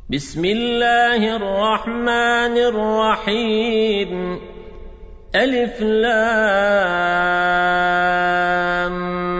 بسم الله الرحمن الرحيم ألف لام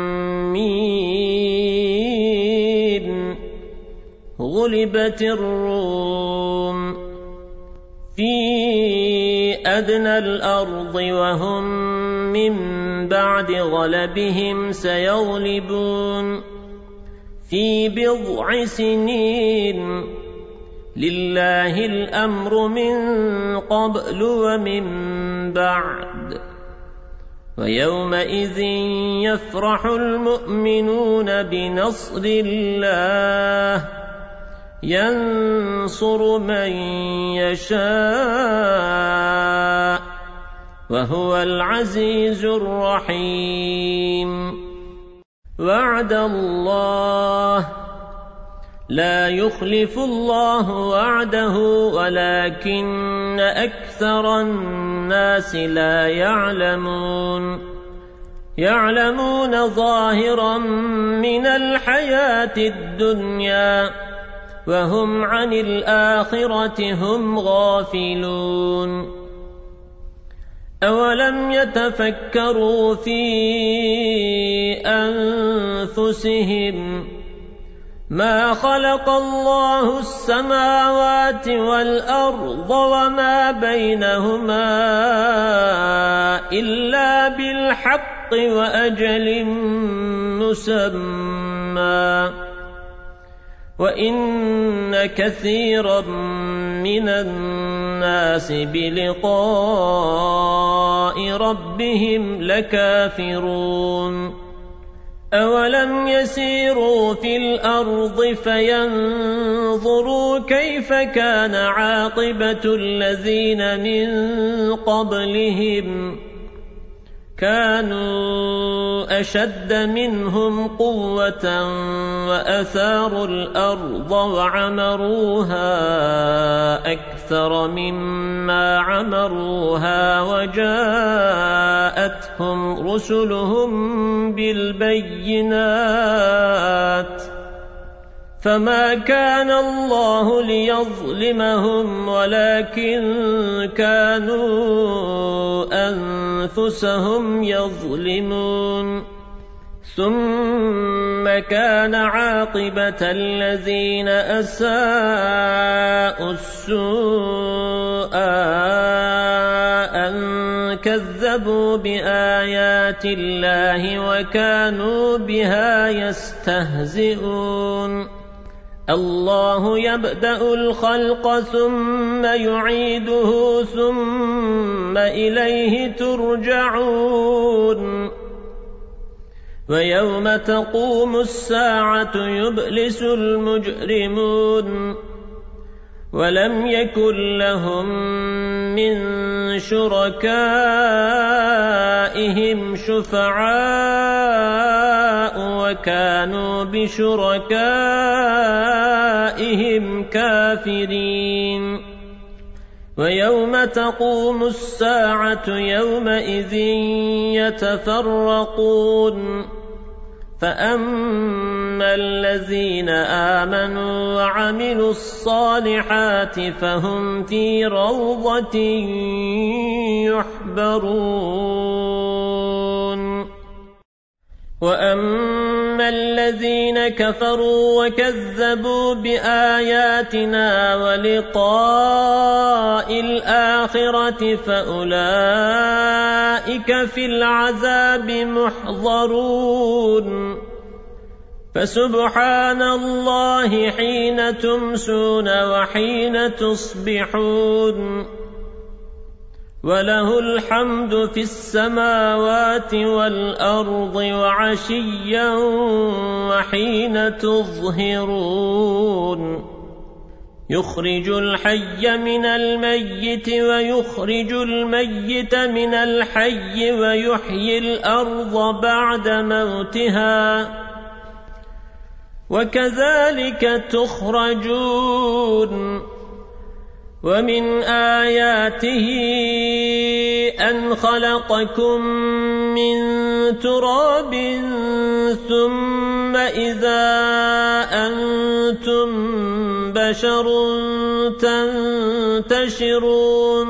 ميم غلبت الروم في أدنى الأرض وهم من بعد غلبهم سيغلبون في بضع سنين لله الأمر من قبل ومن بعد ويومئذ يفرح المؤمنون بنصر الله ينصر من يشاء وهو العزيز الرحيم وعد الله لا يخلف الله وعده ولكن أكثر الناس لا يعلمون ظاهرا من الحياة الدنيا وهم عن الآخرة هم غافلون أولم يتفكروا في أنفسهم ما خلق الله السماوات والأرض وما بينهما إلا بالحق وأجل مسمى وإن كثيرا من الناس بلقاء ربهم لكافرون أولم يسيروا في الأرض فينظروا كيف كان عاقبة الذين من قبلهم كانوا أشد منهم قوة وأثاروا الأرض وعمروها أكثر مما عمروها وجاءتهم رسلهم بالبينات فما كان الله ليظلمهم ولكن كانوا أنفسهم يظلمون ثم كان عاقبة الذين أساءوا السوء أن كذبوا بآيات الله وكانوا بها يستهزئون الله يبدأ الخلق ثم يعيده ثم إليه ترجعون ويوم تقوم الساعة يبلس المجرمون ولم يكن لهم من شركائهم شفعاء وكانوا بشركائهم كافرين ويوم تقوم الساعة يومئذ يتفرقون فأما الذين آمنوا وعملوا الصالحات فهم في روضة يحبرون وأما الذين كفروا وكذبوا بآياتنا ولقاء الآخرة فأولئك في العذاب محضرون فسبحان الله حين تمسون وحين تصبحون وله الحمد في السماوات والأرض وعشيا وحين تظهرون يخرج الحي من الميت ويخرج الميت من الحي ويحيي الأرض بعد موتها وكذلك تخرجون ومن آياته أن خلقكم من تراب ثم إذا أنتم بشر تنتشرون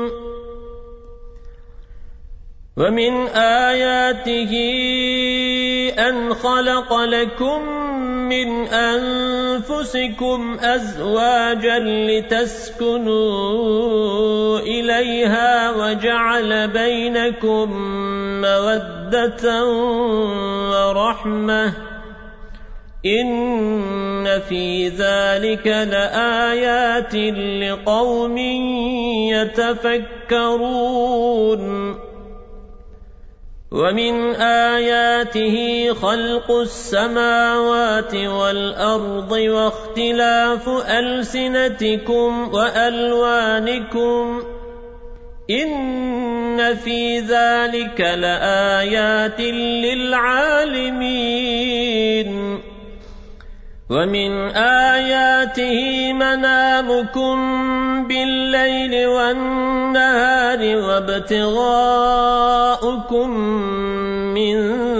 ومن آياته أن خلق لكم من أنفسكم أزواجا لتسكنوا إليها وجعل بينكم مودة ورحمة إن في ذلك لآيات لقوم يتفكرون ومن آياته خلق السماوات والأرض واختلاف ألسنتكم وألوانكم إن في ذلك لآيات للعالمين ومن آياته منامكم بالليل والنهار وابتغاؤكم من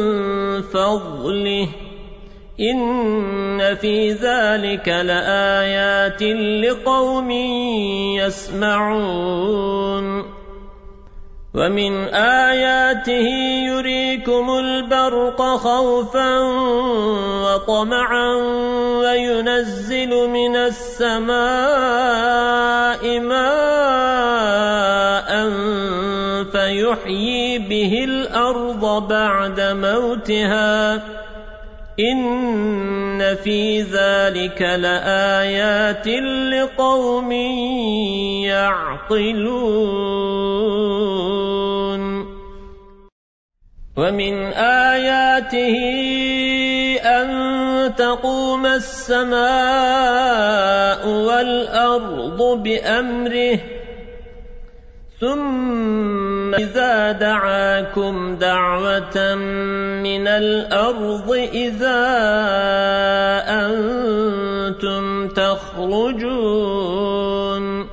فضله إن في ذلك لآيات لقوم يسمعون ومن آياته يريكم البرق خوفا وطمعا وينزل من السماء ماء فيحيي به الأرض بعد موتها إن في ذلك لآيات لقوم يعقلون ومن آياته أن تقوم السماء والأرض بأمره ثم إذا دعاكم دعوة من الأرض إذا أنتم تخرجون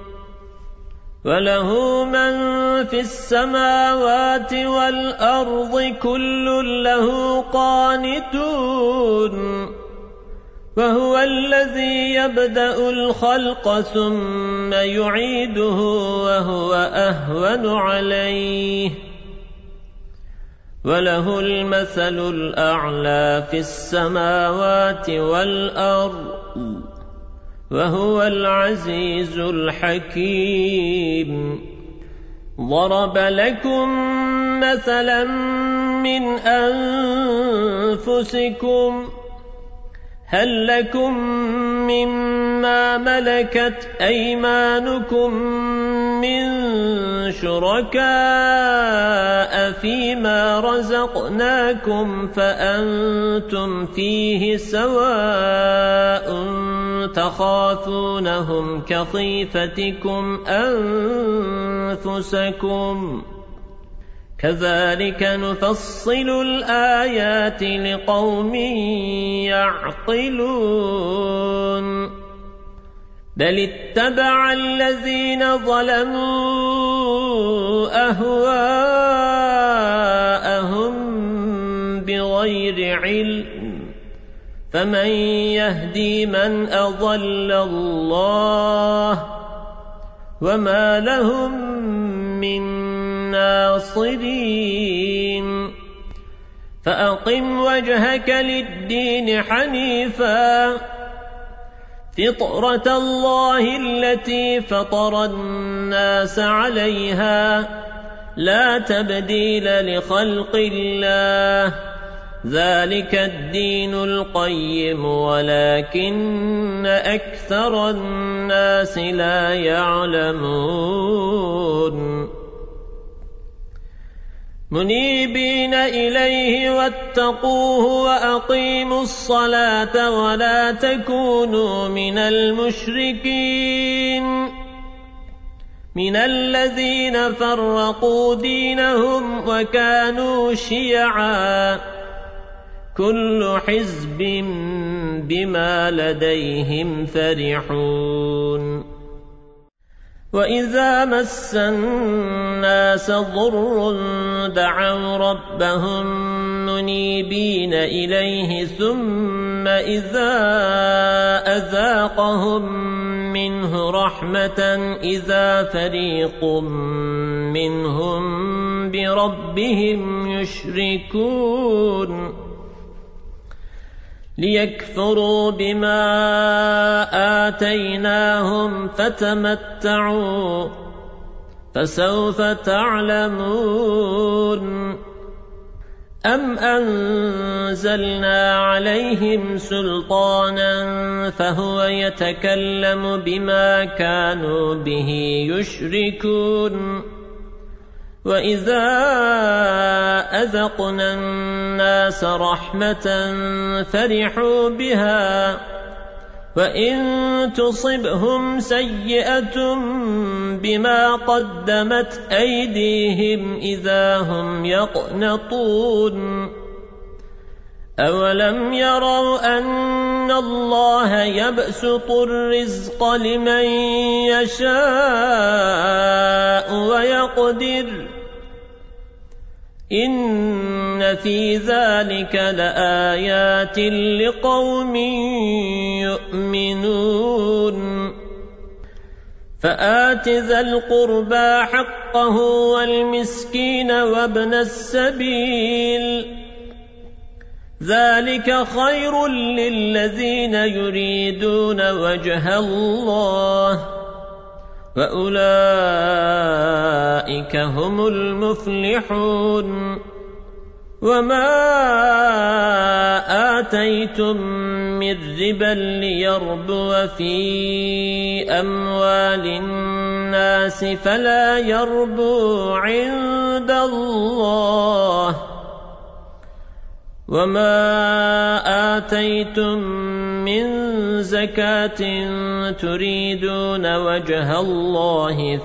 وله من في السماوات والأرض كل له قانتون وهو الذي يبدأ الخلق ثم يعيده وهو أهون عليه وله المثل الأعلى في السماوات والأرض وهو العزيز الحكيم ضرب لكم مثلا من أنفسكم هل لكم مما ملكت أيمانكم من شركاء فيما رزقناكم فأنتم فيه سواء تخافونهم كخيفتكم أنفسكم كذلك نفصل الآيات لقوم يعقلون بل اتبع الذين ظلموا أهواءهم بغير علم فمن يهدي من أضل الله وما لهم من ناصرين فأقم وجهك للدين حنيفا فطرة الله التي فطر الناس عليها لا تبديل لخلق الله ذلك الدين القيم ولكن أكثر الناس لا يعلمون منيبين إليه واتقوه وأقيموا الصلاة ولا تكونوا من المشركين من الذين فرقوا دينهم وكانوا شيعا كل حزب بما لديهم فرحون وإذا مس الناس ضر دعوا ربهم منيبين إليه ثم إذا أذاقهم منه رحمة إذا فريق منهم بربهم يشركون ليكفروا بما آتيناهم فتمتعوا فسوف تعلمون أم أنزلنا عليهم سلطانا فهو يتكلم بما كانوا به يشركون وإذا أذقنا الناس رحمة فرحوا بها وإن تصبهم سيئة بما قدمت أيديهم إذا هم يقنطون أولم يروا أن الله يبسط الرزق لمن يشاء ويقدر إن في ذلك لآيات لقوم يؤمنون فآت ذا القربى حقه والمسكين وابن السبيل ذلك خير للذين يريدون وجه الله وأولئك هم المفلحون وما آتيتم من ربا ليربو في أموال الناس فلا يربو عند الله وما آتيتم من زكاة تريدون وجه الله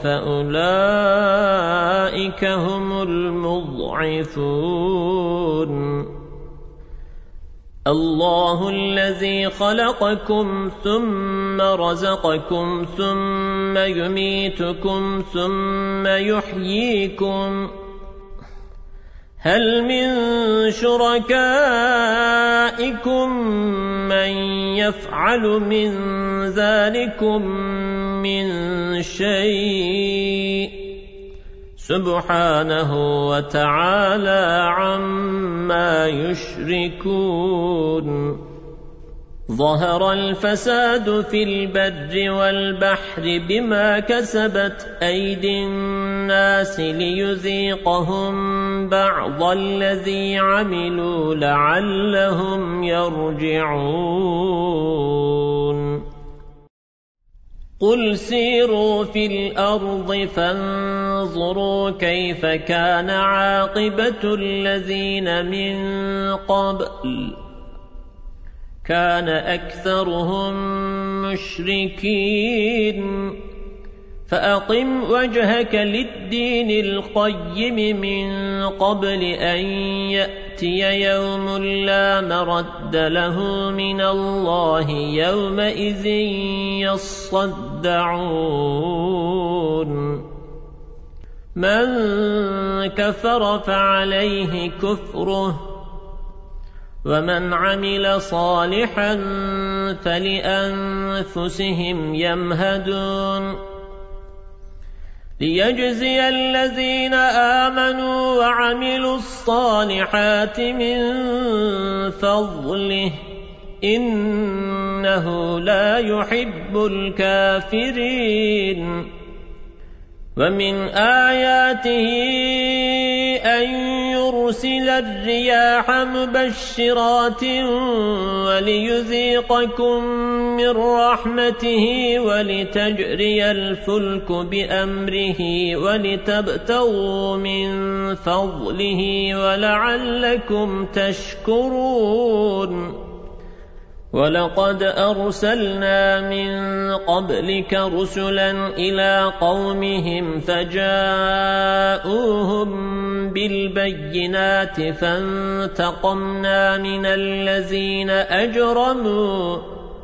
فأولئك هم المضعفون الله الذي خلقكم ثم رزقكم ثم يميتكم ثم يحييكم هل من شركائكم من يفعل من ذلكم من شيء سبحانه وتعالى عما يشركون ظهر الفساد في البر والبحر بما كسبت أيدي الناس ليذيقهم بعض الذي عملوا لعلهم يرجعون قل سيروا في الأرض فانظروا كيف كان عاقبة الذين من قبل كان أكثرهم مشركين فأقم وجهك للدين القيم من قبل أن يأتي يوم لا مرد له من الله يومئذ يصدعون من كفر فعليه كفره ومن عمل صالحا فلأنفسهم يمهدون ليجزي الذين آمنوا وعملوا الصالحات من فضله إنه لا يحب الكافرين ومن آياته أن يرسل الرياح مبشرات وليذيقكم من رحمته ولتجري الفلك بأمره ولتبتغوا من فضله ولعلكم تشكرون ولقد أرسلنا من قبلك رسلا إلى قومهم فجاءوهم بالبينات فانتقمنا من الذين أجرموا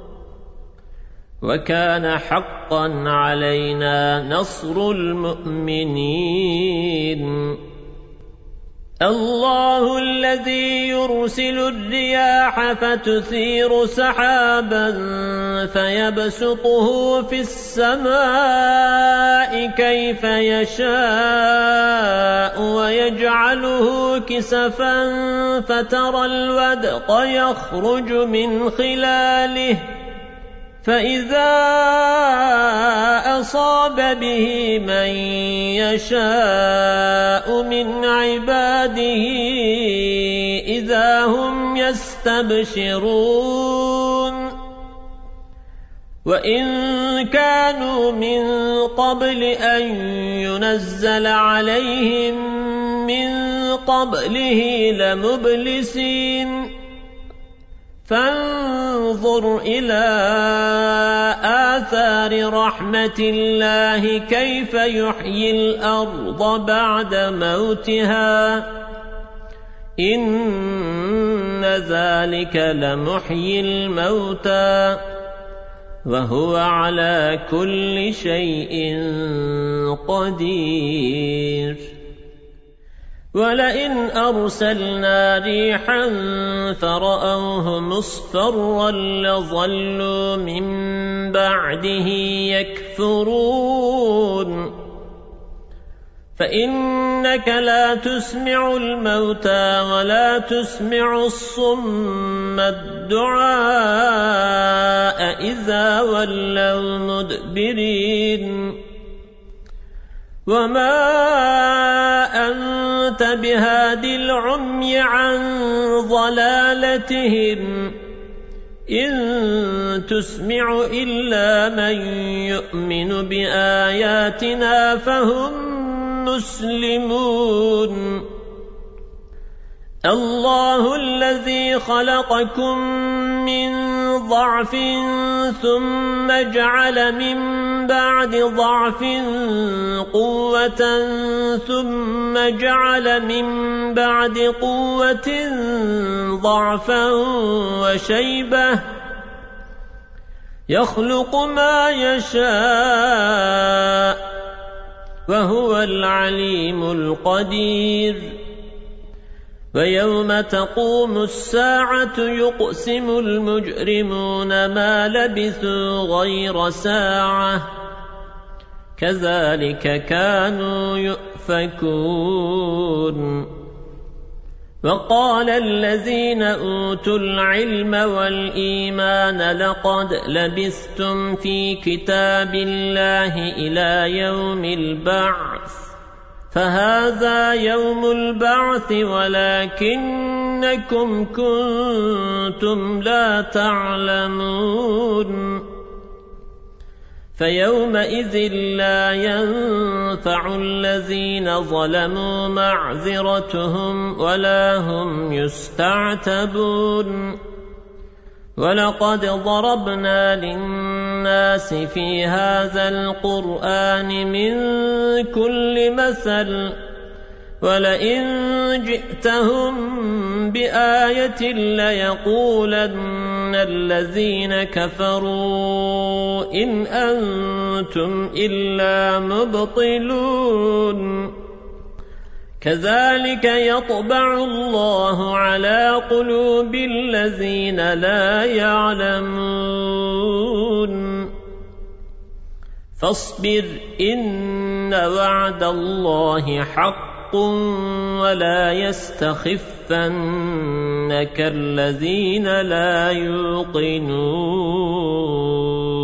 وكان حقا علينا نصر المؤمنين الله الذي يرسل الرياح فتثير سحابا فيبسطه في السماء كيف يشاء ويجعله كسفا فترى الودق يخرج من خلاله فإذا أصاب به من يشاء من عباده إذا هم يستبشرون وإن كانوا من قبل أن ينزل عليهم من قبله لمبلسين فانظر إلى آثار رحمة الله كيف يحيي الأرض بعد موتها إن ذلك لمحيي الموتى وهو على كل شيء قدير ولئن أرسلنا ريحا فرأوه مصفرا لظلوا من بعده يكفرون فإنك لا تسمع الموتى ولا تسمع الصم الدعاء إذا ولوا مدبرين وما أنت بهاد العمي عن ضلالتهم إن تسمع إلا من يؤمن بآياتنا فهم مسلمون الله الذي خلقكم من ضعف ثم جعل من بعد ضعف قوة ثم جعل من بعد قوة ضعفا وشيبة يخلق ما يشاء وهو العليم القدير ويوم تقوم الساعة يقسم المجرمون ما لبثوا غير ساعة كذلك كانوا يؤفكون وقال الذين أوتوا العلم والإيمان لقد لبثتم في كتاب الله إلى يوم البعث فهذا يوم البعث ولكنكم كنتم لا تعلمون فيومئذ لا ينفع الذين ظلموا معذرتهم ولا هم يستعتبون ولقد ضربنا للناس في هذا القرآن من كل مثل ولئن جئتهم بآية ليقولن الذين كفروا إن أنتم إلا مبطلون كذلك يطبع الله على قلوب الذين لا يعلمون فاصبر إن وعد الله حق ولا يستخفنك الذين لا يوقنون